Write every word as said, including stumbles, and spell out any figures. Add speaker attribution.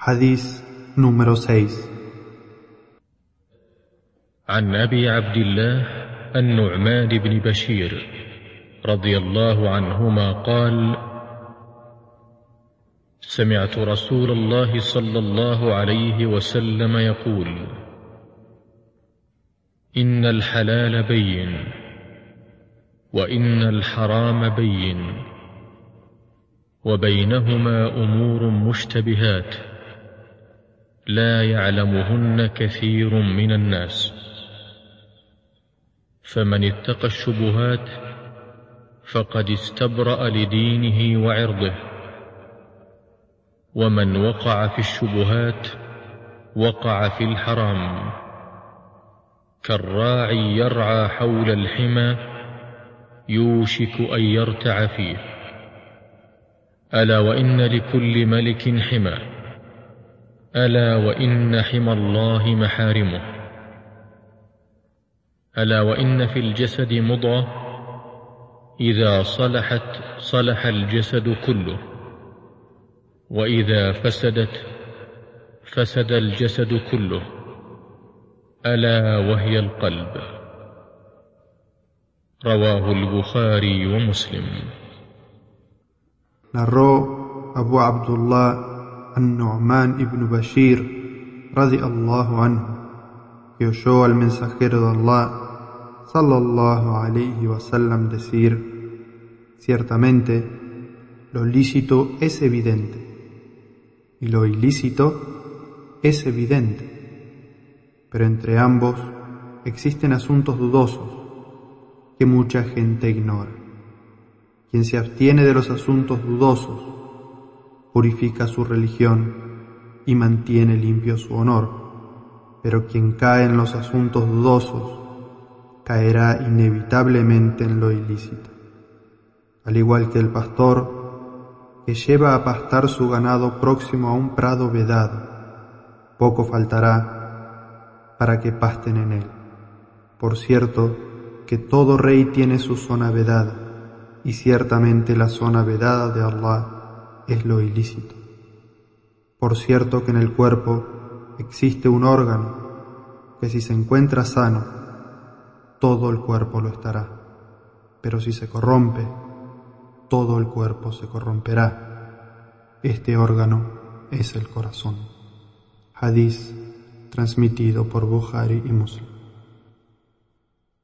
Speaker 1: Hadís número seis.
Speaker 2: عن أبي عبد الله النعمان بن بشير رضي الله عنهما قال: سمعت رسول الله صلى الله عليه وسلم يقول: إن الحلال بين وإن الحرام بين وبينهما أمور مشتبهات لا يعلمهن كثير من الناس، فمن اتقى الشبهات فقد استبرأ لدينه وعرضه، ومن وقع في الشبهات وقع في الحرام، كالراعي يرعى حول الحمى يوشك أن يرتع فيه. ألا وإن لكل ملك حمى، ألا وإن حمى الله محارمه. ألا وإن في الجسد مضغة إذا صلحت صلح الجسد كله، وإذا فسدت فسد الجسد كله، ألا وهي القلب. رواه البخاري ومسلم.
Speaker 1: Narró Abu Abdullah An-Nu'man ibn Bashir radiyallahu anhu, que oyó al mensajero de Allah sallallahu alayhi wa sallam decir: ciertamente lo lícito es evidente y lo ilícito es evidente, pero entre ambos existen asuntos dudosos que mucha gente ignora. Quien se abstiene de los asuntos dudosos purifica su religión y mantiene limpio su honor, pero quien cae en los asuntos dudosos caerá inevitablemente en lo ilícito. Al igual que el pastor que lleva a pastar su ganado próximo a un prado vedado, poco faltará para que pasten en él. Por cierto que todo rey tiene su zona vedada, y ciertamente la zona vedada de Allah es lo ilícito. Por cierto que en el cuerpo existe un órgano que si se encuentra sano, todo el cuerpo lo estará, pero si se corrompe, todo el cuerpo se corromperá. Este órgano es el corazón. Hadís transmitido por Bukhari y Muslim.